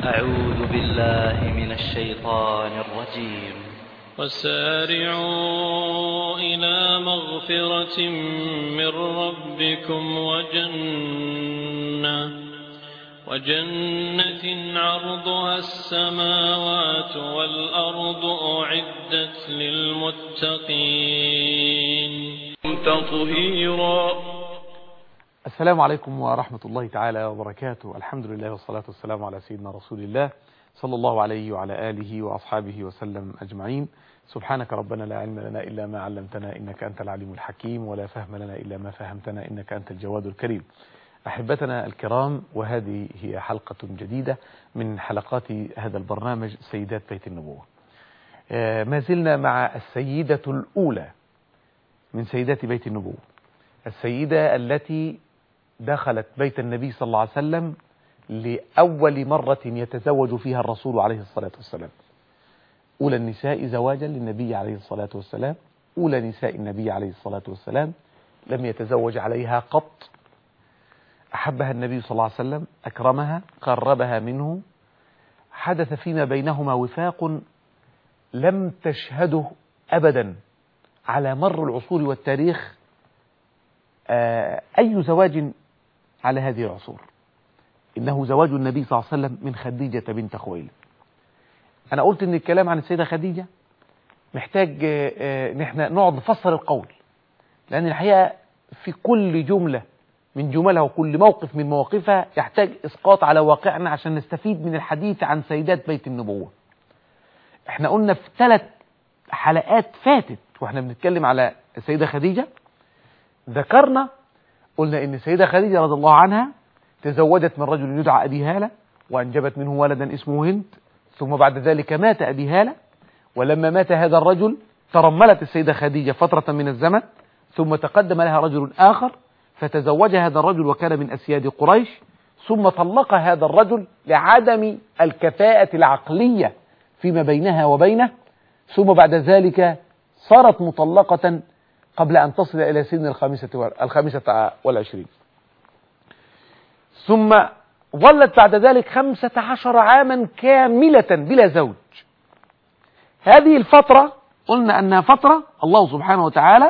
أعوذ بالله من الشيطان الرجيم. وسارعوا إلى مغفرة من ربكم وجنة عرضها السماوات والأرض أعدت للمتقين تطهيرا. السلام عليكم ورحمة الله تعالى وبركاته. الحمد لله والصلاة والسلام على سيدنا رسول الله صلى الله عليه وعلى آله وأصحابه وسلم أجمعين. سبحانك ربنا لا علم لنا إلا ما علمتنا إنك أنت العليم الحكيم، ولا فهم لنا إلا ما فهمتنا إنك أنت الجواد الكريم. أحبتنا الكرام، وهذه هي حلقة جديدة من حلقات هذا البرنامج سيدات بيت النبوة. ما زلنا مع السيدة الأولى من سيدات بيت النبوة، السيدة التي دخلت بيت النبي صلى الله عليه وسلم لأول مرة يتزوج فيها الرسول عليه الصلاة والسلام، أولى النساء زواجا للنبي عليه الصلاة والسلام، أولى نساء النبي عليه الصلاة والسلام، لم يتزوج عليها قط. أحبها النبي صلى الله عليه وسلم، أكرمها، قربها منه، حدث فيما بينهما وفاق لم تشهده أبدا على مر العصور والتاريخ أي زواج على هذه العصور. إنه زواج النبي صلى الله عليه وسلم من خديجة بنت خويلد. أنا قلت إن الكلام عن السيدة خديجة محتاج إن احنا نقعد نفسر القول، لأن الحقيقة في كل جملة من جملها وكل موقف من مواقفها يحتاج إسقاط على واقعنا عشان نستفيد من الحديث عن سيدات بيت النبوة. احنا قلنا في 3 حلقات فاتت واحنا بنتكلم على السيدة خديجة، ذكرنا قلنا إن السيدة خديجة رضي الله عنها تزوجت من رجل يدعى أبي هالة، وأنجبت منه ولدا اسمه هند، ثم بعد ذلك مات أبي هالة، ولما مات هذا الرجل ترملت السيدة خديجة فترة من الزمن، ثم تقدم لها رجل آخر فتزوج هذا الرجل وكان من أسياد قريش، ثم طلق هذا الرجل لعدم الكفاءة العقلية فيما بينها وبينه، ثم بعد ذلك صارت مطلقة قبل أن تصل إلى سن 25، ثم ظلت بعد ذلك 15 عاما كاملة بلا زوج. هذه الفترة قلنا أنها فترة الله سبحانه وتعالى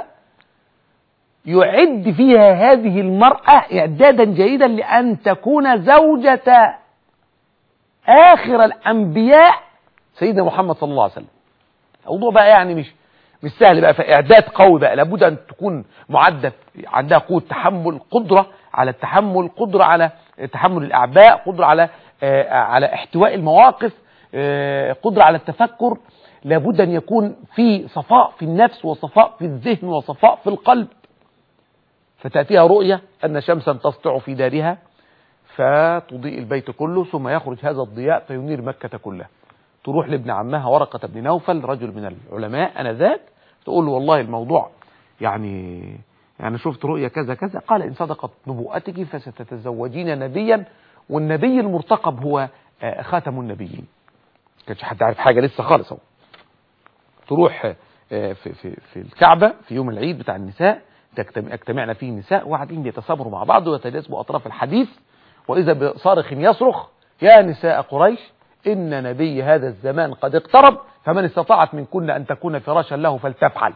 يعد فيها هذه المرأة إعدادا جيدا لأن تكون زوجة آخر الأنبياء سيدنا محمد صلى الله عليه وسلم. الموضوع بقى يعني مش سهل بقى، فإعداد قوي بقى، لابد أن تكون معدة عندها قوة تحمل، قدرة على التحمل، قدرة على تحمل الأعباء، قدرة على احتواء المواقف، قدرة على التفكر. لابد أن يكون في صفاء في النفس وصفاء في الذهن وصفاء في القلب. فتأتيها رؤية أن شمسا تسطع في دارها فتضيء البيت كله، ثم يخرج هذا الضياء فينير مكة كلها. تروح لابن عمها ورقة بن نوفل رجل من العلماء آنذاك، تقول له والله الموضوع يعني شفت رؤية كذا كذا. قال إن صدقت نبوءتك فستتزوجين نبيا، والنبي المرتقب هو خاتم النبيين. كانش حد عارف حاجة لسه خالص. هو تروح في الكعبة في يوم العيد بتاع النساء، اجتمعنا فيه النساء وقاعدين بيتسابروا مع بعض ويتجاذبوا أطراف الحديث، وإذا بصارخ يصرخ يا نساء قريش إن نبي هذا الزمان قد اقترب، فمن استطاعت منكن أن تكون فراشا له فلتفعل.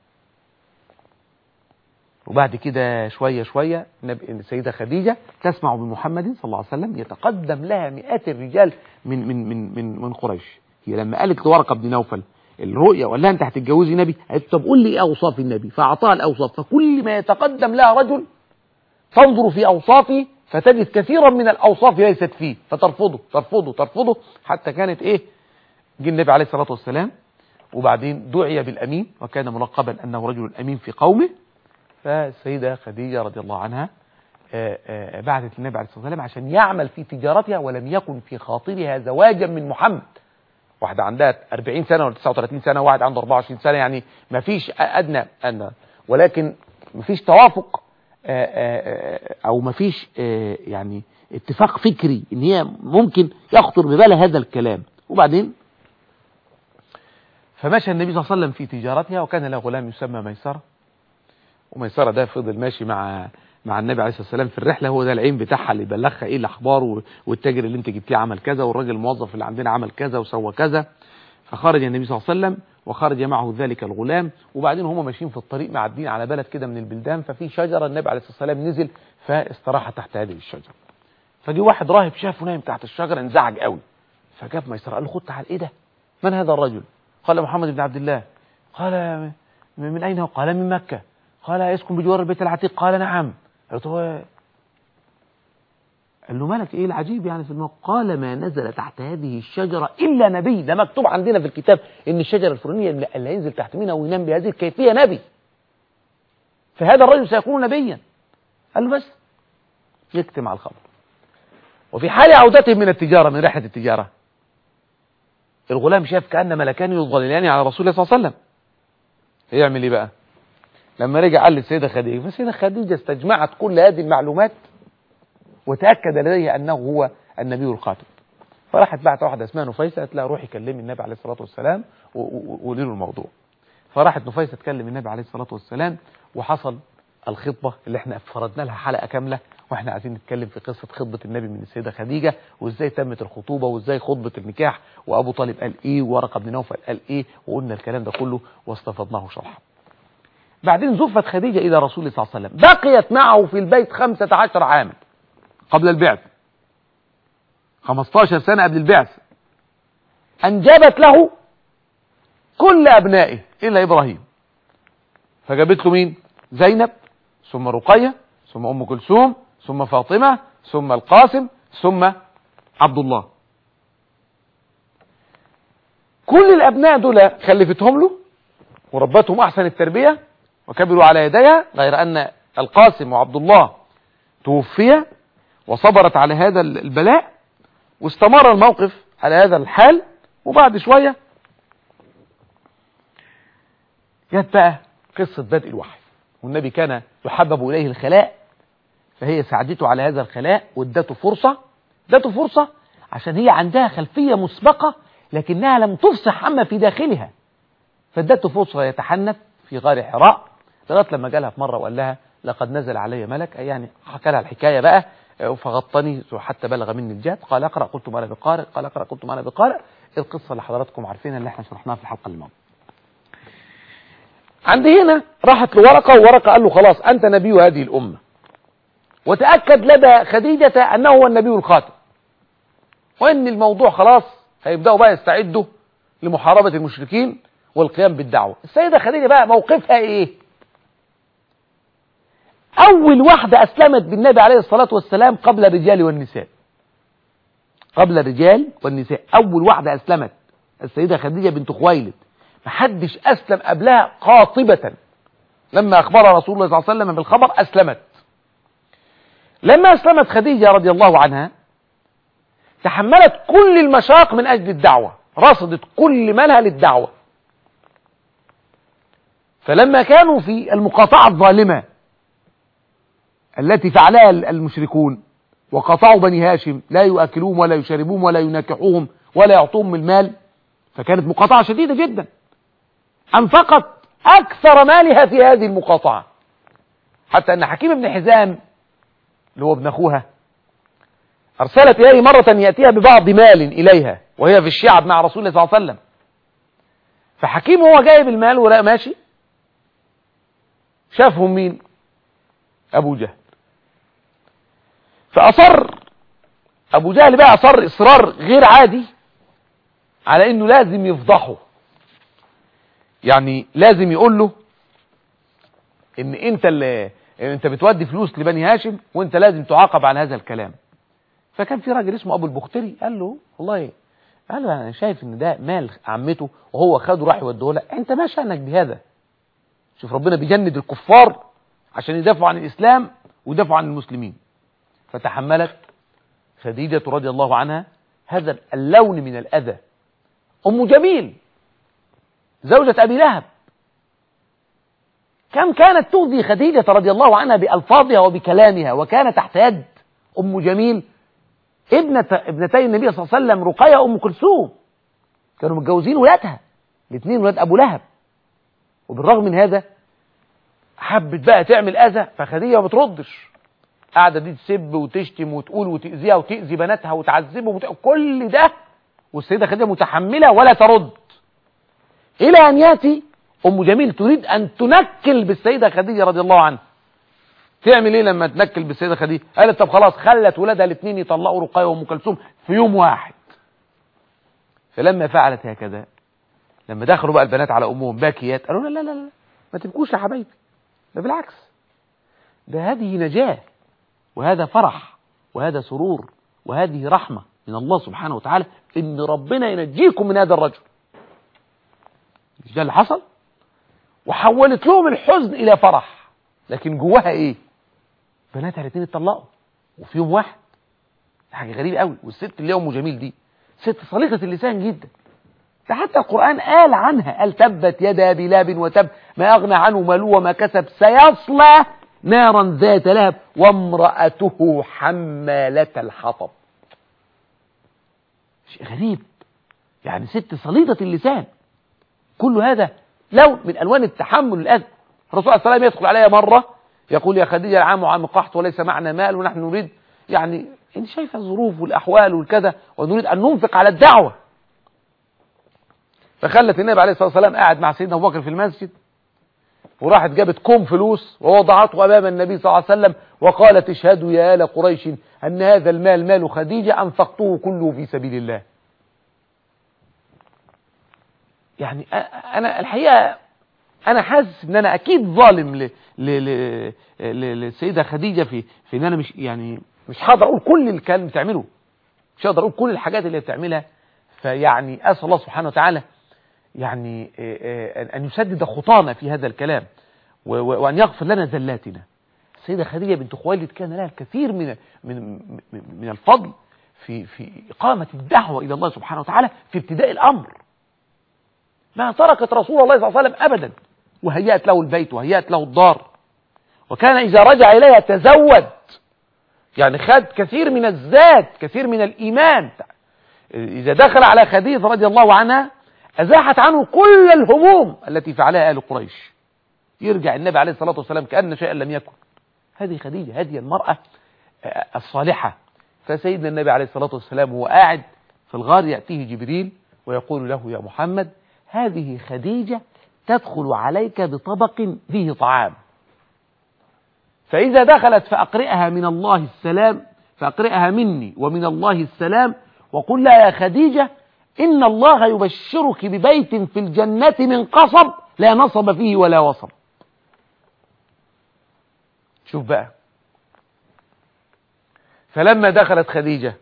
وبعد كده شوية شوية السيدة خديجة تسمع بمحمد صلى الله عليه وسلم، يتقدم لها مئات الرجال من قريش. هي لما قالت لورقة بن نوفل الرؤيا وقال لها أنت هتتجوزي نبي، قالت طب قول لي إيه أوصاف النبي، فأعطاها الأوصاف. فكل ما يتقدم لها رجل تنظر في أوصافه فتجد كثيرا من الأوصاف ليست فيه، فترفضه ترفضه ترفضه، حتى كانت جه النبي عليه الصلاة والسلام وبعدين دعي بالأمين، وكان ملقبا أنه رجل أمين في قومه. فالسيدة خديجة رضي الله عنها بعثت النبي عليه الصلاة والسلام عشان يعمل في تجارتها، ولم يكن في خاطرها زواجا من محمد. واحدة عندها 40 سنة ولا 39 سنة، واحد عنده 24 سنة، يعني ما فيش أدنى ولكن ما فيش توافق أو ما فيش يعني اتفاق فكري إن هي ممكن يخطر ببالها هذا الكلام. وبعدين فمشى النبي صلى الله عليه وسلم في تجارتها، وكان له غلام يسمى ميسرة، وميسرة ده فضل ماشي مع مع النبي عليه الصلاة والسلام في الرحلة، هو ده العين بتاعها اللي يبلغها ايه الاخبار، والتاجر اللي انت جبتيه عمل كذا، والراجل الموظف اللي عندنا عمل كذا وسوى كذا. فخرج النبي صلى الله عليه وسلم وخرج معه ذلك الغلام، وبعدين هم ماشيين في الطريق معدين على بلد كده من البلدان، ففي شجرة النبي عليه الصلاة والسلام نزل فاستراح تحت هذه الشجرة. فجي واحد راهب شافه نايم تحت الشجرة، انزعج قوي، فجاب ميسرة قال له خد تعال، ايه ده؟ من هذا الرجل؟ قال محمد بن عبد الله. قال من اين هو؟ قال من مكة. قال يسكن بجوار البيت العتيق؟ قال نعم. قال له مالك ايه العجيب يعني في الموقف؟ قال ما نزل تحت هذه الشجرة الا نبي، ده مكتوب عندنا في الكتاب ان الشجرة الفلانية اللي هينزل تحت منها وينام بهذه الكيفية نبي، فهذا الرجل سيكون نبيا. قال له بس يكتم على الخبر. وفي حال عودته من التجارة، من رحلة التجارة، الغلام شاف كأن ملكان يظللان على رسول الله صلى الله عليه وسلم. يعمل ايه بقى؟ لما رجع قال للسيدة خديجة، فالسيدة خديجة استجمعت كل هذه المعلومات وتأكد لديه أنه هو النبي الخاتم. فراحت بعت واحدة اسمها نفيسة، قالت لها روحي كلمي النبي عليه الصلاة والسلام وقولي له الموضوع. فراحت نفيسة تكلم النبي عليه الصلاة والسلام، وحصل الخطبة اللي احنا فرضنا لها حلقة كاملة، واحنا عايزين نتكلم في قصة خطبة النبي من السيدة خديجة، وازاي تمت الخطوبة، وازاي خطبة النكاح، وابو طالب قال ايه، وورقة بن نوفل قال ايه، وقلنا الكلام ده كله واستفضناه شرحا. بعدين زفت خديجة إلى رسول الله صلى الله عليه وسلم، بقيت معه في البيت 15 عاما قبل البعث، 15 سنة قبل البعث. أنجبت له كل أبنائه إلا إبراهيم، فجابت له مين؟ زينب، ثم رقية، ثم أم كلثوم، ثم فاطمة، ثم القاسم، ثم عبد الله. كل الأبناء دول خلفتهم له وربتهم أحسن التربية وكبروا على يديها، غير أن القاسم وعبد الله توفي وصبرت على هذا البلاء، واستمر الموقف على هذا الحال. وبعد شوية جت بقى قصة بدء الوحي، والنبي كان يحبب إليه الخلاء، فهي ساعدته على هذا الخلاء وادته فرصة عشان هي عندها خلفية مسبقة لكنها لم تفصح عما في داخلها، فادته فرصة يتحنث في غار حراء لغاية لما جالها في مرة وقال لها لقد نزل علي ملك، يعني حكى لها الحكاية بقى، فغطني حتى بلغ مني الجهد، قال اقرأ قلت ما انا بقارئ، قال اقرأ قلت ما انا بقارئ. القصة اللي حضراتكم عارفينها اللي احنا شرحناها في الحلقة الماضية. عندي هنا راحت لورقة، وورقة قال له خلاص أنت نبي هذه الأمة، وتأكد لدى خديجة أنه هو النبي الخاتم، وأن الموضوع خلاص هيبدأوا بقى يستعدوا لمحاربة المشركين والقيام بالدعوة. السيدة خديجة بقى موقفها إيه؟ أول واحدة أسلمت بالنبي عليه الصلاة والسلام قبل الرجال والنساء، قبل الرجال والنساء أول واحدة أسلمت السيدة خديجة بنت خويلد، محدش أسلم قبلها قاطبة. لما أخبر رسول الله صلى الله عليه وسلم بالخبر أسلمت. لما أسلمت خديجة رضي الله عنها تحملت كل المشاق من أجل الدعوة، رصدت كل مالها للدعوة. فلما كانوا في المقاطعة الظالمة التي فعلها المشركون وقاطعوا بني هاشم، لا يؤكلوهم ولا يشربوهم ولا يناكحوهم ولا يعطوهم المال، فكانت مقاطعة شديدة جدا، أنفقت أكثر مالها في هذه المقاطعة، حتى أن حكيم بن حزام اللي هو ابن أخوها أرسلت إليه مرة يأتيها ببعض مال إليها وهي في الشعب مع رسول الله صلى الله عليه وسلم. فحكيم هو جايب المال ولا ماشي، شافهم مين؟ أبو جهل. فأصر أبو جهل بقى، أصر إصرار غير عادي على إنه لازم يفضحه، يعني لازم يقول له إن أنت بتودي فلوس لبني هاشم وأنت لازم تعاقب على هذا الكلام. فكان في راجل اسمه أبو البختري قال له والله، قال له أنا شايف إن ده مال عمته وهو خده راح يوديه لك، أنت ما شأنك بهذا؟ شوف ربنا بيجند الكفار عشان يدافعوا عن الإسلام ويدافعوا عن المسلمين. فتحملت خديجة رضي الله عنها هذا اللون من الأذى. أم جميل زوجة أبي لهب كم كانت تؤذي خديجة رضي الله عنها بألفاظها وبكلامها، وكان تحت يد أم جميل ابنتي النبي صلى الله عليه وسلم رقية وأم كلثوم، كانوا متجوزين ولادها الاثنين ولاد أبو لهب، وبالرغم من هذا حبت بقى تعمل أذى، فخديجة ما بتردش، قاعدة دي تسب وتشتم وتقول وتأذيها وتأذي بناتها وتعذبهم كل ده، والسيدة خديجة متحملة ولا ترد، إلى أن يأتي أم جميل تريد أن تنكل بالسيدة خديجة رضي الله عنها. تعمل إيه لما تنكل بالسيدة خديجة؟ قالت طب خلاص، خلت ولادها الاثنين يطلقوا رقية وأم كلثوم في يوم واحد. فلما فعلت هكذا، لما دخلوا بقى البنات على أمهم باكيات، قالوا لا لا لا ما تبكوش يا حبايبي، ده بالعكس، ده هذه نجاة وهذا فرح وهذا سرور وهذه رحمة من الله سبحانه وتعالى، إن ربنا ينجيكم من هذا الرجل. مش ده اللي حصل؟ وحولت لهم الحزن إلى فرح، لكن جواها إيه؟ بناتها الاثنين اتطلقوا وفي يوم واحد. حاجة غريبة قوي. والست اللي أم جميل دي ست صليقة اللسان جدا، ده حتى القرآن قال عنها، قال تبت يدا أبي لهب وتب ما أغنى عنه ماله وما كسب سيصلى نارا ذات لهب وامرأته حمالة الحطب. شيء غريب، يعني ست صليطة اللسان. كل هذا لون من ألوان التحمل الأذى. الرسول صلى الله عليه وسلم يدخل عليها مرة يقول يا خديجة العام عام قحط وليس معنا مال ونحن نريد، يعني انت شايفة الظروف والأحوال والكذا، ونريد أن ننفق على الدعوة. فخلت النبي عليه الصلاة والسلام قاعد مع سيدنا أبو بكر في المسجد، وراحت جابت كوم فلوس ووضعته أمام النبي صلى الله عليه وسلم وقالت اشهدوا يا آل قريش أن هذا المال مال خديجة أنفقته كله في سبيل الله. يعني أنا الحقيقة أنا حاسس إن أنا أكيد ظالم للسيدة خديجة في إن أنا مش هقدر أقول كل الكلام بتعمله، مش هقدر أقول كل الحاجات اللي بتعملها. فيعني أسأل الله سبحانه وتعالى يعني أن يسدد خطانا في هذا الكلام وأن يغفر لنا زلاتنا. السيدة خديجة بنت خويلد كان لها الكثير من الفضل في إقامة الدعوة إلى الله سبحانه وتعالى في ابتداء الأمر. ما تركت رسول الله صلى الله عليه وسلم أبدا، وهيأت له البيت وهيأت له الدار، وكان إذا رجع إليها تزود، يعني خد كثير من الزاد، كثير من الإيمان. إذا دخل على خديجة رضي الله عنها أزاحت عنه كل الهموم التي فعلها آل قريش. يرجع النبي عليه الصلاة والسلام كأن شيئا لم يكن. هذه خديجة، هذه المرأة الصالحة. فسيدنا النبي عليه الصلاة والسلام هو قاعد في الغار يأتيه جبريل ويقول له يا محمد هذه خديجة تدخل عليك بطبق فيه طعام، فإذا دخلت فأقرئها من الله السلام، فأقرئها مني ومن الله السلام، وقل لها يا خديجة إن الله يبشرك ببيت في الجنة من قصب لا نصب فيه ولا وصب. شوف بقى، فلما دخلت خديجة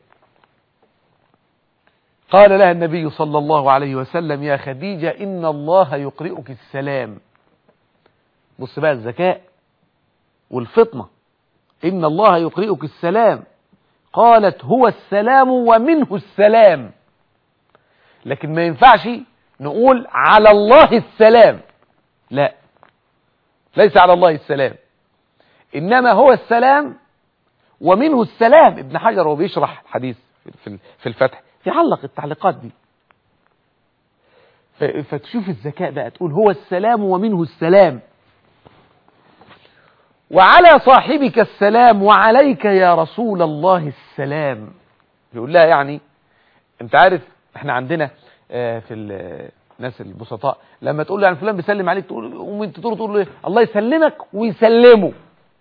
قال لها النبي صلى الله عليه وسلم يا خديجة إن الله يقرئك السلام. بص بقى الذكاء والفطنة، إن الله يقرئك السلام. قالت هو السلام ومنه السلام، لكن ما ينفعش نقول على الله السلام، لا، ليس على الله السلام، إنما هو السلام ومنه السلام. ابن حجر وهو بيشرح الحديث في الفتح يعلق التعليقات دي، فتشوف الذكاء بقى، تقول هو السلام ومنه السلام، وعلى صاحبك السلام وعليك يا رسول الله السلام. يقول لها يعني انت عارف احنا عندنا في الناس البسطاء لما تقول له يعني فلان بيسلم عليك، تقول له الله يسلمك ويسلمه.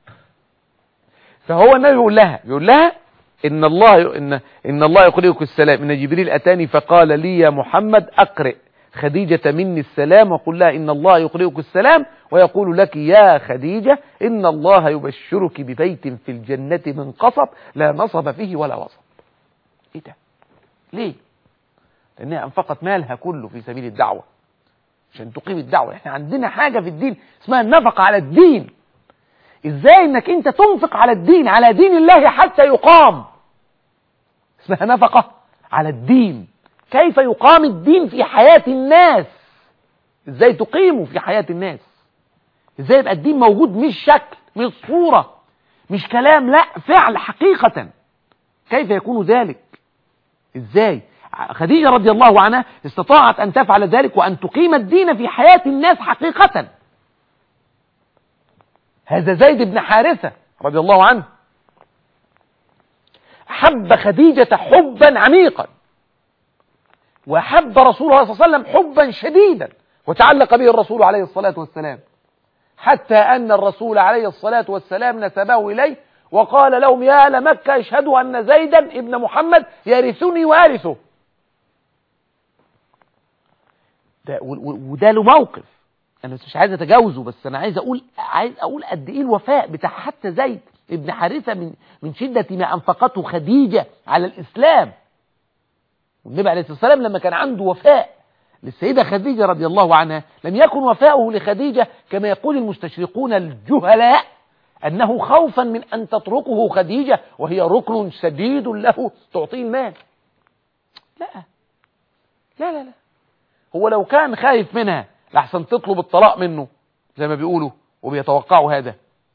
فهو النبي يقول لها ان الله يقرئك السلام، ان جبريل اتاني فقال لي يا محمد اقرئ خديجة مني السلام وقل لها إن الله يقرئك السلام ويقول لك يا خديجة إن الله يبشرك ببيت في الجنة من قصب لا نصب فيه ولا وصب. إيه ده؟ ليه؟ لأنها أنفقت مالها كله في سبيل الدعوة عشان تقيم الدعوة. إحنا عندنا حاجة في الدين اسمها النفقة على الدين. إزاي إنك أنت تنفق على الدين، على دين الله حتى يقام، اسمها نفقة على الدين. كيف يقام الدين في حياة الناس، ازاي تقيمه في حياة الناس، ازاي يبقى الدين موجود، مش شكل، مش صورة، مش كلام، لا فعل حقيقة. كيف يكون ذلك؟ ازاي؟ خديجة رضي الله عنها استطاعت ان تفعل ذلك وان تقيم الدين في حياة الناس حقيقة. هذا زيد بن حارثة رضي الله عنه أحب خديجة حبا عميقا، وأحب رسول الله صلى الله عليه وسلم حبا شديدا، وتعلق به الرسول عليه الصلاة والسلام، حتى أن الرسول عليه الصلاة والسلام نسبه إليه وقال لهم: يا أهل مكة اشهدوا أن زيدا ابن محمد يرثني وارثه. وده له موقف أنا مش عايز أتجاوزه، بس أنا عايز أقول قد إيه الوفاء بتاع حتى زيد ابن حارثة من شدة ما أنفقته خديجة على الإسلام. والنبي عليه الصلاة والسلام لما كان عنده وفاء للسيدة خديجة رضي الله عنها، لم يكن وفاؤه لخديجة كما يقول المستشرقون الجهلاء أنه خوفا من أن تتركه خديجة وهي ركن شديد له تعطيه المال. لا لا لا لا، هو لو كان خايف منها لحسن تطلب الطلاق منه زي ما بيقولوا وبيتوقعوا هذا،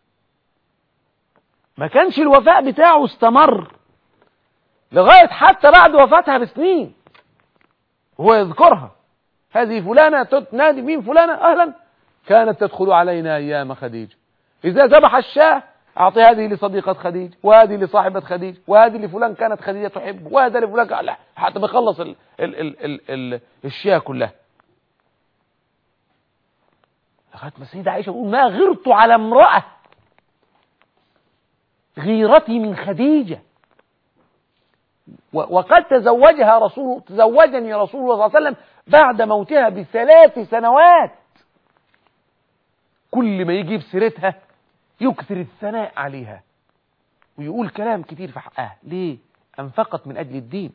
ما كانش الوفاء بتاعه استمر لغاية حتى بعد وفاتها بسنين وهو يذكرها: هذه فلانة تنادي مين فلانة أهلا، كانت تدخل علينا أيام خديجة، إذا ذبح الشاة أعطي هذه لصديقة خديجة، وهذه لصاحبة خديجة، وهذه لفلان كانت خديجة تحب، وهذا لفلان، لا حتى بيخلص الشاة كلها. لغاية ما السيدة عائشة تقول: ما غرت على امرأة غيرتي من خديجة. وقد تزوجني رسول الله صلى الله عليه وسلم بعد موتها ب3 سنوات. كل ما يجيب سيرتها يكثر الثناء عليها ويقول كلام كتير في حقها. ليه؟ أنفقت من أجل الدين،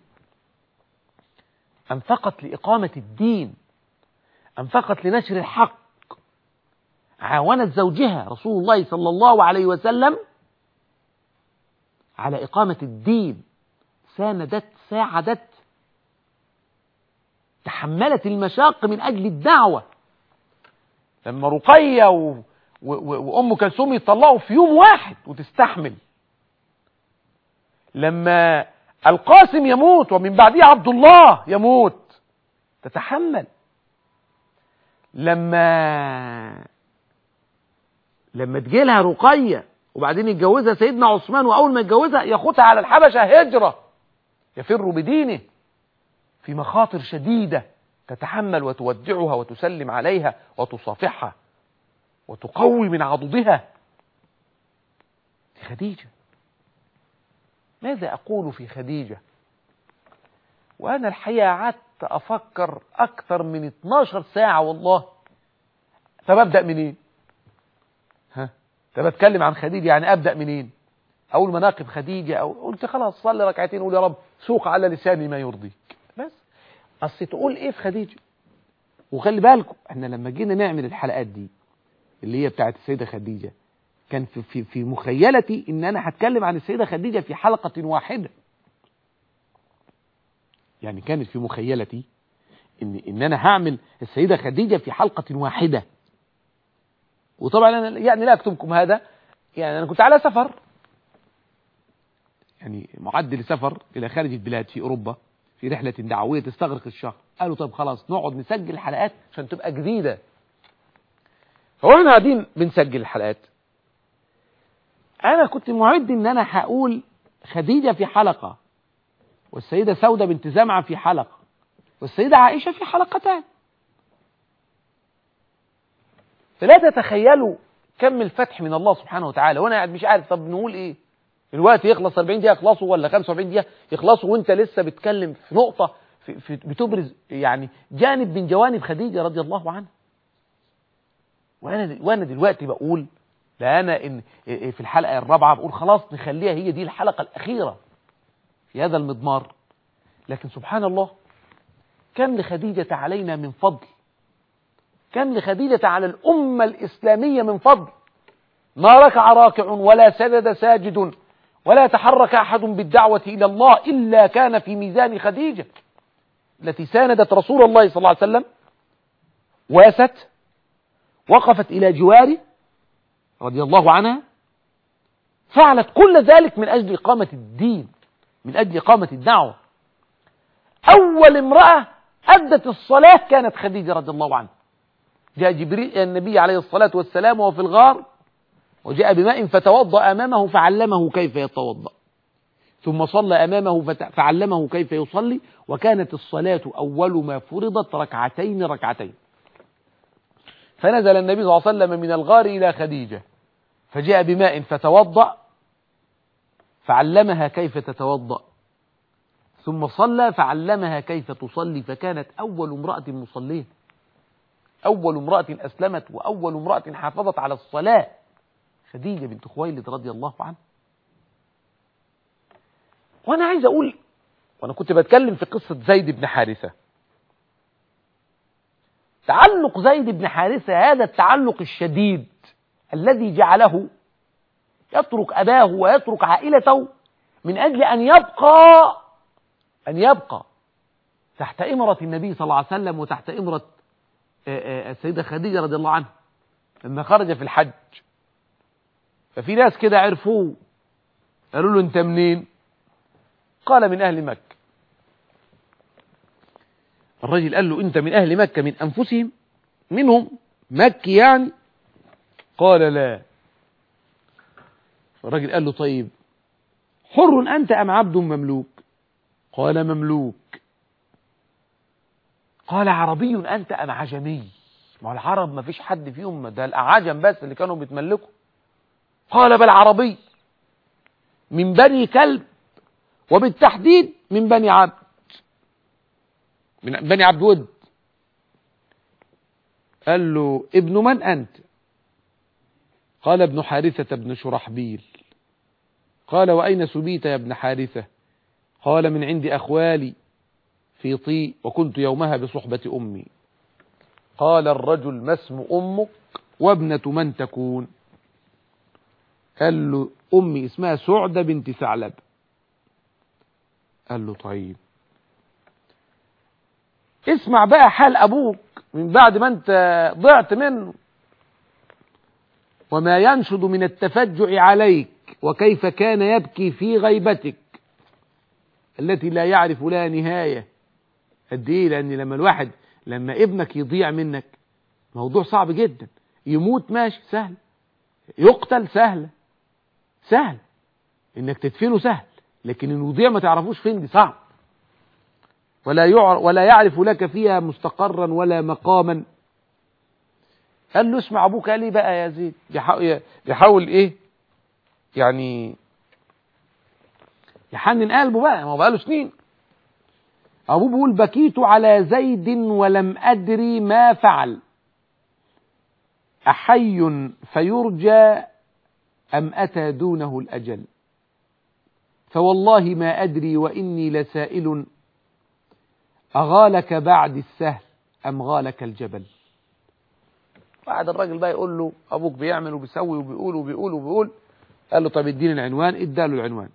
أنفقت لإقامة الدين، أنفقت لنشر الحق، عاونت زوجها رسول الله صلى الله عليه وسلم على إقامة الدين، ساندت، ساعدت، تحملت المشاق من أجل الدعوة. لما رقية وأم كلثوم يطلعوا في يوم واحد وتستحمل، لما القاسم يموت ومن بعده عبد الله يموت تتحمل، لما تجيلها رقية وبعدين يتجوزها سيدنا عثمان، وأول ما يتجوزها ياخدها على الحبشة هجرة يفر بدينه في مخاطر شديدة، تتحمل وتودعها وتسلم عليها وتصافحها وتقوي من عضدها. خديجة، ماذا أقول في خديجة؟ وأنا الحقيقة قعدت أفكر أكثر من 12 ساعة والله. طب أبدأ منين؟ طب أتكلم عن خديجة يعني أبدأ منين؟ أقول مناقب خديجة، أو قلت خلاص صلي ركعتين قول يا رب سوق على لساني ما يرضيك بس. أصل تقول إيه في خديجة؟ وخلي بالكم احنا لما جينا نعمل الحلقات دي اللي هي بتاعت السيدة خديجة، كان في مخيلتي ان انا هتكلم عن السيدة خديجة في حلقة واحدة. يعني كانت في مخيلتي ان انا هعمل السيدة خديجة في حلقة واحدة. وطبعا انا يعني لا اكتمكم هذا، يعني انا كنت على سفر، يعني معد لسفر الى خارج البلاد في اوروبا في رحلة دعوية تستغرق الشهر. قالوا طب خلاص نقعد نسجل الحلقات عشان تبقى جديدة. فاحنا قاعدين بنسجل الحلقات، انا كنت معد ان انا هقول خديجة في حلقة، والسيدة سودة بنت زمعة في حلقة، والسيدة عائشة في حلقتان. فلا تتخيلوا كم الفتح من الله سبحانه وتعالى. وانا قاعد مش عارف طب نقول ايه، الوقت يخلص 40 دقيقة يخلصوا ولا 45 دقيقة يخلصوا، وانت لسه بتكلم في نقطة بتبرز يعني جانب من جوانب خديجة رضي الله عنها. وانا دلوقتي بقول لا، انا ان في الحلقة الرابعة بقول خلاص نخليها هي دي الحلقة الأخيرة في هذا المضمار. لكن سبحان الله كم لخديجة علينا من فضل، كم لخديجة على الأمة الإسلامية من فضل. ما ركع راكع ولا سجد ساجد ولا تحرك أحد بالدعوة إلى الله إلا كان في ميزان خديجة التي ساندت رسول الله صلى الله عليه وسلم، واست، وقفت إلى جواره رضي الله عنها، فعلت كل ذلك من أجل إقامة الدين، من أجل إقامة الدعوة. أول امرأة أدت الصلاة كانت خديجة رضي الله عنها. جاء جبريل النبي عليه الصلاة والسلام وهو في الغار، وجاء بماء فتوضأ أمامه فعلمه كيف يتوضأ، ثم صلى أمامه فعلمه كيف يصلي، وكانت الصلاة أول ما فرضت ركعتين ركعتين. فنزل النبي صلى الله عليه وسلم من الغار إلى خديجة فجاء بماء فتوضأ فعلمها كيف تتوضأ، ثم صلى فعلمها كيف تصلي، فكانت أول امرأة مصلية، أول امرأة أسلمت، وأول امرأة حافظت على الصلاة خديجة بنت خويلد رضي الله عنها. وأنا عايز أقول، وأنا كنت بتكلم في قصة زيد بن حارثة، تعلق زيد بن حارثة هذا التعلق الشديد الذي جعله يترك أباه ويترك عائلته من أجل أن يبقى تحت إمرة النبي صلى الله عليه وسلم وتحت إمرة السيدة خديجة رضي الله عنها. لما خرج في الحج ففي ناس كده عرفوه، قالوا له أنت منين؟ قال من أهل مكة. الرجل قال له أنت من أهل مكة من أنفسهم منهم مكي يعني؟ قال لا. الرجل قال له طيب حر أنت أم عبد مملوك؟ قال مملوك. قال عربي أنت أم عجمي؟ ما العرب ما فيش حد فيهم، ده الأعاجم بس اللي كانوا بيتملكوا. قال بل عربي من بني كلب، وبالتحديد من بني عبد، من بني عبد ود. قال له ابن من أنت؟ قال ابن حارثة بن شرحبيل. قال وأين سبيت يا ابن حارثة؟ قال من عند أخوالي في طي، وكنت يومها بصحبة أمي. قال الرجل ما اسم أمك وابنة من تكون؟ قال له أمي اسمها سعدة بنت ثعلب. قال له طيب اسمع بقى حال أبوك من بعد ما أنت ضعت منه، وما ينشد من التفجع عليك، وكيف كان يبكي في غيبتك التي لا يعرف لها نهاية. قد إيه؟ لأن لما ابنك يضيع منك موضوع صعب جدا. يموت ماشي سهل، يقتل سهل، إنك تدفنه سهل، لكن إنه يضيع ما تعرفوش فين دي صعب. ولا يعرف لك فيها مستقرا ولا مقاما. قال له اسمع أبوك قال لي بقى يا زيد، بيحاول إيه يعني يحنن قلبه بقى، ما هو بقاله سنين. أبوه بيقول بكيت على زيد ولم أدري ما فعل، أحي فيرجى أم أتى دونه الأجل، فوالله ما أدري وإني لسائل، أغالك بعد السهل أم غالك الجبل. بعد الراجل بقى يقول له أبوك بيعمل وبيسوي وبيقول. قال له طب اديني العنوان. اداله العنوان.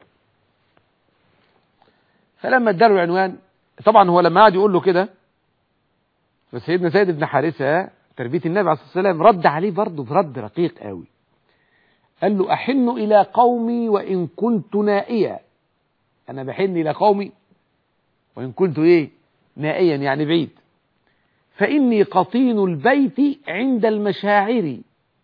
فلما اداله العنوان طبعا هو لما قعد يقول له كده، سيدنا زيد بن حارثة تربية النبي عليه الصلاة والسلام رد عليه برضه برد رقيق قوي. قال له أحن إلى قومي وإن كنت نائيا، أنا بحن إلى قومي وإن كنت إيه نائيا يعني بعيد، فإني قطين البيت عند المشاعر،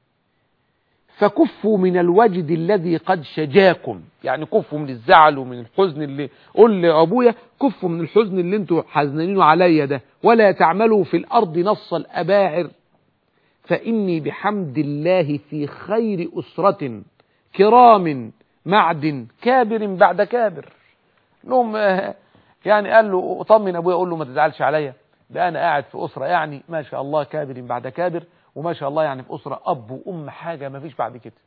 فكفوا من الوجد الذي قد شجاكم، يعني كفوا من الزعل ومن الحزن اللي قل لأبويا كفوا من الحزن اللي انتوا حزنينه عليا ده، ولا تعملوا في الأرض نص الأباعر، فإني بحمد الله في خير أسرة كرام معدن كابر بعد كابر. نوم يعني قال له طمن أبويا قول له ما تزعلش عليا، ده أنا قاعد في أسرة يعني ما شاء الله كابر بعد كابر، وما شاء الله يعني في أسرة أب وأم حاجة ما فيش بعد كده.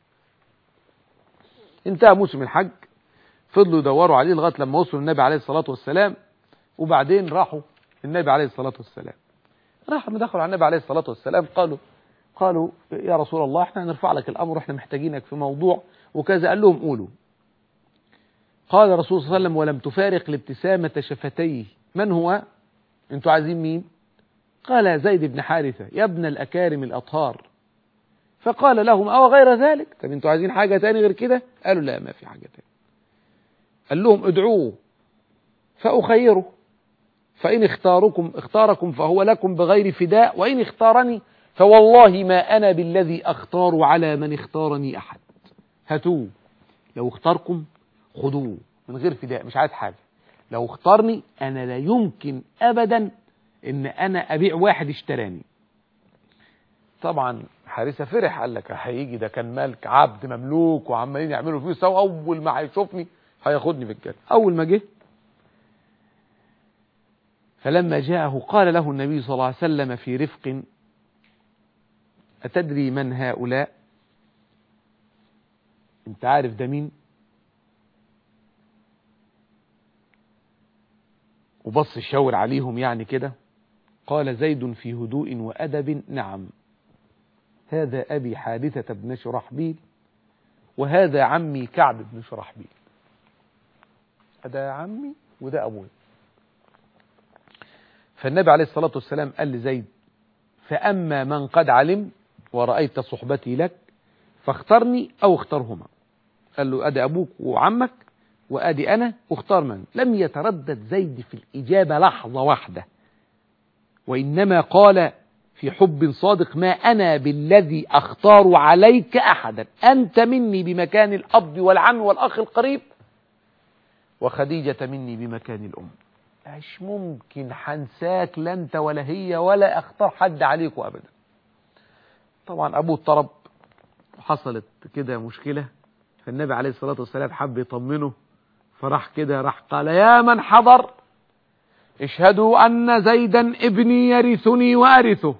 انتهى موسم الحج، فضلوا يدوروا عليه لغاية لما وصلوا النبي عليه الصلاة والسلام، وبعدين راحوا النبي عليه الصلاة والسلام. راحوا دخلوا على النبي عليه الصلاة والسلام قالوا يا رسول الله احنا هنرفع لك الأمر واحنا محتاجينك في موضوع وكذا. قال لهم قولوا. قال الرسول صلى الله عليه وسلم ولم تفارق الابتسامة شفتيه، من هو؟ انتوا عايزين مين؟ قال زيد بن حارثة يا ابن الأكارم الأطهار. فقال لهم أو غير ذلك؟ طب انتوا عايزين حاجة تاني غير كده؟ قالوا لا ما في حاجة تاني. قال لهم ادعوه فأخيره، فإن اختاركم فهو لكم بغير فداء، وإن اختارني فوالله ما أنا بالذي أختار على من اختارني أحد. هاتوه، لو اختاركم خذوه من غير فداء، مش عايز حاجة. لو اختارني أنا لا يمكن أبدا إن أنا أبيع واحد اشتراني. طبعا حارثة فرح، قال لك هيجي ده كان ملك عبد مملوك وعمالين يعملوا فيه سوا، أول ما هيشوفني هياخدني في الجنة. أول ما جه فلما جاءه قال له النبي صلى الله عليه وسلم في رفق: أتدري من هؤلاء؟ أنت عارف ده مين؟ وبص يشاور عليهم يعني كده. قال: زيد في هدوء وأدب، نعم، هذا أبي حارثة بن شرحبيل، وهذا عمي كعب بن شرحبيل. هذا عمي وده أبوي. فالنبي عليه الصلاة والسلام قال لزيد: فأما من قد علم ورأيت صحبتي لك فاخترني أو اخترهما. قال له: أدي أبوك وعمك وأدي أنا، واختار من. لم يتردد زيد في الإجابة لحظة واحدة، وإنما قال في حب صادق: ما أنا بالذي أختار عليك أحدا، أنت مني بمكان الأب والعم والأخ القريب، وخديجة مني بمكان الأم. مش ممكن حنساك، لا أنت ولا هي، ولا أختار حد عليكم أبدا. طبعا أبوه اضطرب وحصلت كده مشكلة، فالنبي عليه الصلاة والسلام حب يطمنه، فراح كده راح قال: يا من حضر اشهدوا أن زيدا ابني يرثني وأرثه.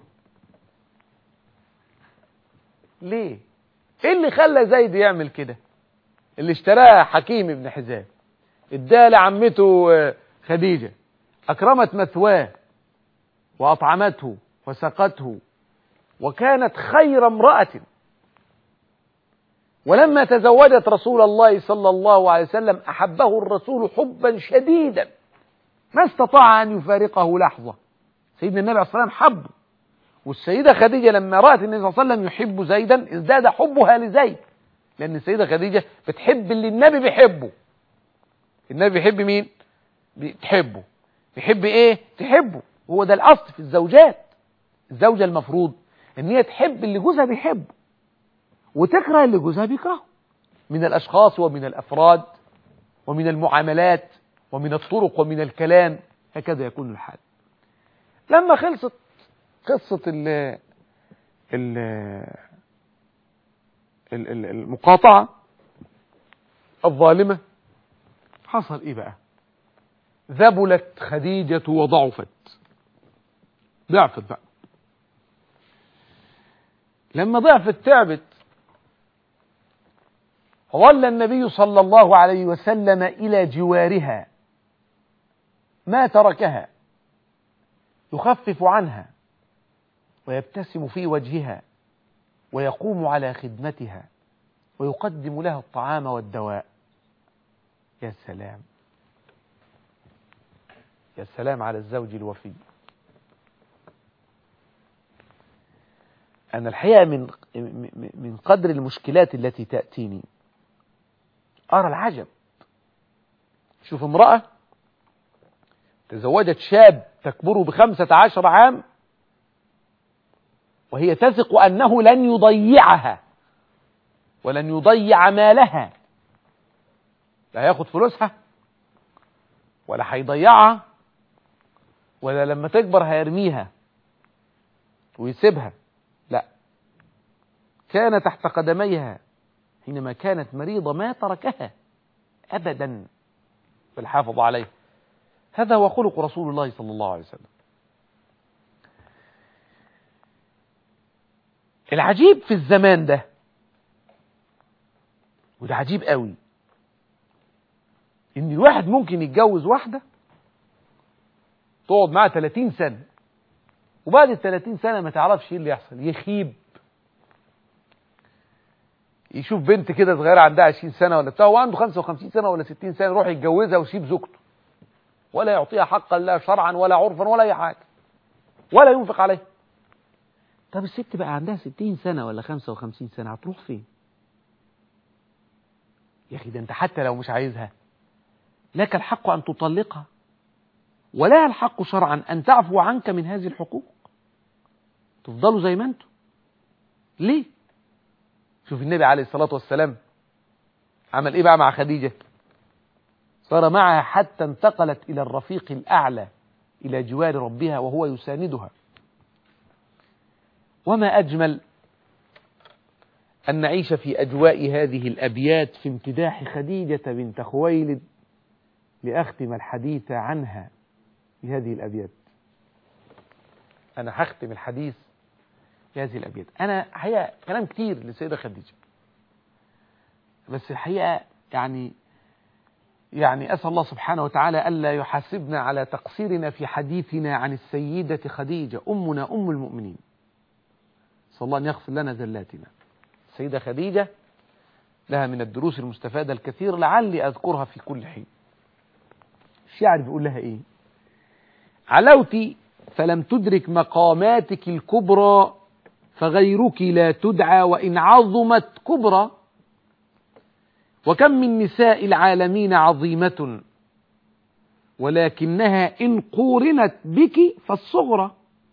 ليه؟ ايه اللي خلى زيد يعمل كده؟ اللي اشتراه حكيم بن حزام، اداه لعمته خديجة، أكرمت مثواه وأطعمته وسقته، وكانت خير امرأة. ولما تزوجت رسول الله صلى الله عليه وسلم أحبه الرسول حبا شديدا ما استطاع أن يفارقه لحظة. سيدنا النبي عليه الصلاة والسلام حبه، والسيدة خديجة لما رأت النبي صلى الله عليه وسلم يحب زيدا ازداد حبها لزيد، لأن السيدة خديجة بتحب اللي النبي بيحبه. النبي بيحب مين؟ بتحبه. بيحب ايه؟ تحبه. هو ده الأصل في الزوجات. الزوجة المفروض ان هي تحب اللي جوزها بيحبه وتكره اللي جوزها بيكرهه، من الأشخاص ومن الأفراد ومن المعاملات ومن الطرق ومن الكلام. هكذا يكون الحال. لما خلصت قصة المقاطعة الظالمة، حصل ايه بقى؟ ذبلت خديجة وضعفت، ضعفت بقى. لما ضعفت تعبت، ظل النبي صلى الله عليه وسلم إلى جوارها ما تركها، يخفف عنها ويبتسم في وجهها ويقوم على خدمتها ويقدم لها الطعام والدواء. يا سلام، يا سلام على الزوج الوفي. أنا الحقيقة من قدر المشكلات التي تأتيني أرى العجب. شوف امرأة تزوجت شاب تكبره ب15 عام، وهي تثق أنه لن يضيعها ولن يضيع مالها، لا هياخد فلوسها ولا هيضيعها ولا لما تكبر هيرميها ويسيبها. لا، كان تحت قدميها حينما كانت مريضة، ما تركها أبدا بل حافظ عليها. هذا هو خلق رسول الله صلى الله عليه وسلم. العجيب في الزمان ده، وده عجيب قوي، ان الواحد ممكن يتجوز واحدة تقعد معها 30 سنة، وبعد ال30 سنة ما تعرفش ايه اللي يحصل، يخيب. يشوف بنت كده صغيرة عندها 20 سنة ولا بتاع، وعنده 55 سنة ولا 60 سنة، يروح يتجوزها ويسيب زوجته، ولا يعطيها حقا لا شرعا ولا عرفا ولا اي حاجة، ولا ينفق عليها. طب الست بقى عندها 60 سنة ولا 55 سنة، هتروح فين؟ يا أخي ده أنت حتى لو مش عايزها لك الحق أن تطلقها، ولا الحق شرعا أن تعفو عنك من هذه الحقوق، تفضلوا زي ما أنتم. ليه؟ شوف النبي عليه الصلاة والسلام عمل إيه بقى مع خديجة. صار معها حتى انتقلت إلى الرفيق الأعلى، إلى جوار ربها وهو يساندها. وما أجمل أن نعيش في أجواء هذه الأبيات في امتداح خديجة بنت خويلد، لأختم الحديث عنها بهذه الأبيات. أنا هختم الحديث بهذه الأبيات. أنا حقيقة كلام كتير للسيدة خديجة، بس الحقيقة يعني أسأل الله سبحانه وتعالى ألا يحاسبنا على تقصيرنا في حديثنا عن السيدة خديجة أمنا أم المؤمنين. صلى الله أن يغفر لنا زلاتنا. السيدة خديجة لها من الدروس المستفادة الكثير، لعلي أذكرها في كل حين. الشاعر بيقول لها إيه؟ علوت فلم تدرك مقاماتك الكبرى، فغيرك لا تدعى وإن عظمت كبرى. وكم من نساء العالمين عظيمة، ولكنها إن قورنت بك فالصغرى.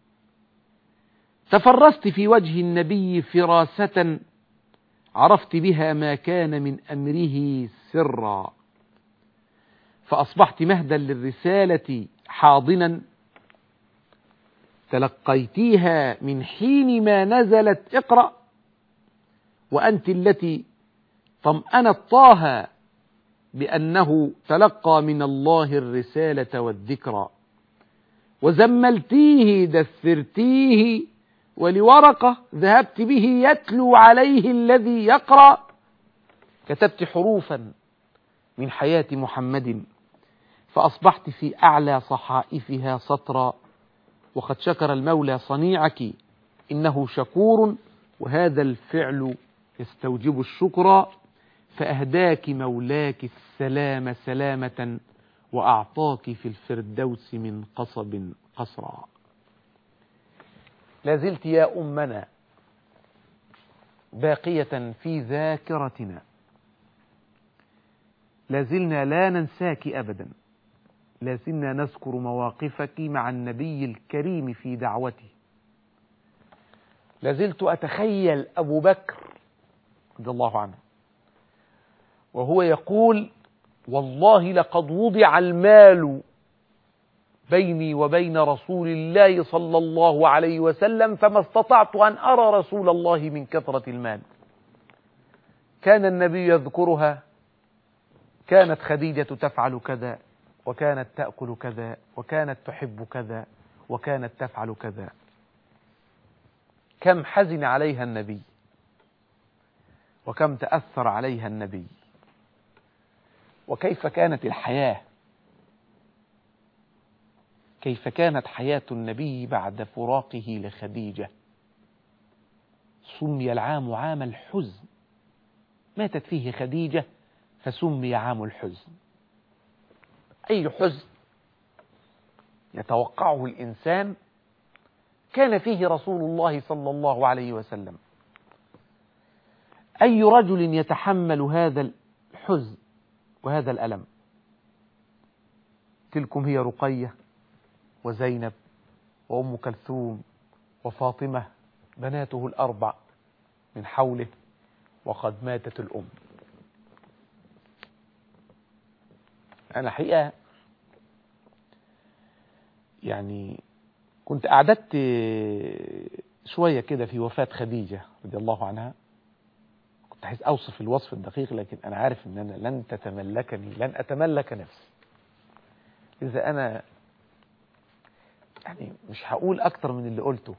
تفرست في وجه النبي فراسة، عرفت بها ما كان من أمره سرا. فأصبحت مهدا للرسالة حاضنا، تلقيتيها من حين ما نزلت اقرأ. وأنت التي طمأنت طه بأنه تلقى من الله الرسالة والذكرى. وزملتيه دثرتيه، ولورقة ذهبت به يتلو عليه الذي يقرأ. كتبت حروفا من حياة محمد، فأصبحت في أعلى صحائفها سطرا. وقد شكر المولى صنيعك إنه شكور، وهذا الفعل يستوجب الشكر. فأهداك مولاك السلام سلامة، وأعطاك في الفردوس من قصب قصرا. لازلت يا أمنا باقية في ذاكرتنا، لازلنا لا ننساك أبدا، لازلنا نذكر مواقفك مع النبي الكريم في دعوته. لازلت أتخيل أبو بكر رضي الله عنه وهو يقول: والله لقد وضع المال بيني وبين رسول الله صلى الله عليه وسلم، فما استطعت أن أرى رسول الله من كثرة المال. كان النبي يذكرها: كانت خديجة تفعل كذا، وكانت تأكل كذا، وكانت تحب كذا، وكانت تفعل كذا. كم حزن عليها النبي، وكم تأثر عليها النبي، وكيف كانت الحياة، كيف كانت حياة النبي بعد فراقه لخديجة. سمي العام عام الحزن، ماتت فيه خديجة فسمي عام الحزن. أي حزن يتوقعه الإنسان كان فيه رسول الله صلى الله عليه وسلم. أي رجل يتحمل هذا الحزن وهذا الألم؟ تلكم هي رقية وزينب وأم كلثوم وفاطمة بناته الأربع من حوله، وقد ماتت الأم. أنا حقيقة كنت أعددت شوية كده في وفاة خديجة رضي الله عنها. كنت عايز أوصف الوصف الدقيق، لكن أنا عارف أن أنا لن تتملكني، لن أتملك نفسي. إذا أنا مش هقول أكتر من اللي قلته.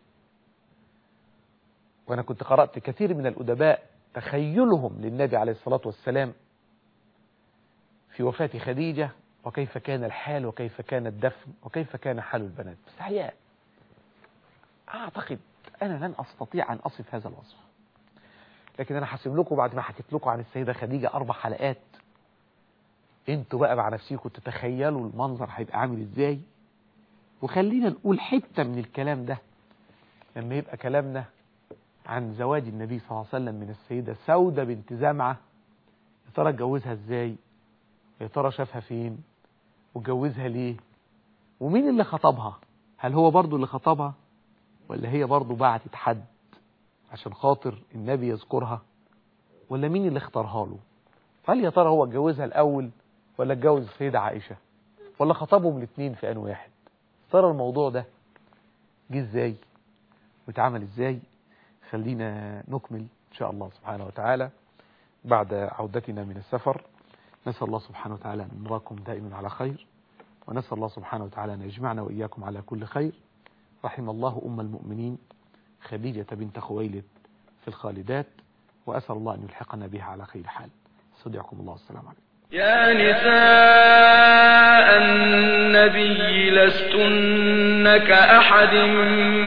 وأنا كنت قرأت كثير من الأدباء تخيلهم للنبي عليه الصلاة والسلام في وفاة خديجة، وكيف كان الحال، وكيف كان الدفن، وكيف كان حال البنات. بس الحقيقة أعتقد أنا لن أستطيع أن أصف هذا الوصف. لكن أنا هسيب لكم بعد ما حكيت لكم عن السيدة خديجة 4 حلقات، انتوا بقى مع نفسيكم تتخيلوا المنظر هيبقى عامل ازاي. وخلينا نقول حتة من الكلام ده لما يبقى كلامنا عن زواج النبي صلى الله عليه وسلم من السيدة سودة بنت زمعة. يا ترى اتجوزها ازاي؟ يا ترى شافها فين؟ واتجوزها ليه؟ ومين اللي خطبها؟ هل هو برضو اللي خطبها، ولا هي برضو بعتت حد عشان خاطر النبي يذكرها، ولا مين اللي اختارها له؟ هل يا ترى هو اتجوزها الأول ولا اتجوز السيدة عائشة ولا خطبهم الاثنين في آن واحد؟ ترى الموضوع ده جه ازاي واتعمل ازاي؟ خلينا نكمل إن شاء الله سبحانه وتعالى بعد عودتنا من السفر. نسأل الله سبحانه وتعالى أن نراكم دائما على خير، ونسأل الله سبحانه وتعالى أن يجمعنا وإياكم على كل خير. رحم الله أم المؤمنين خديجة بنت خويلد في الخالدات، وأسأل الله أن يلحقنا بها على خير حال. استودعكم الله، السلام عليكم. يا نساء النبي لستن كأحد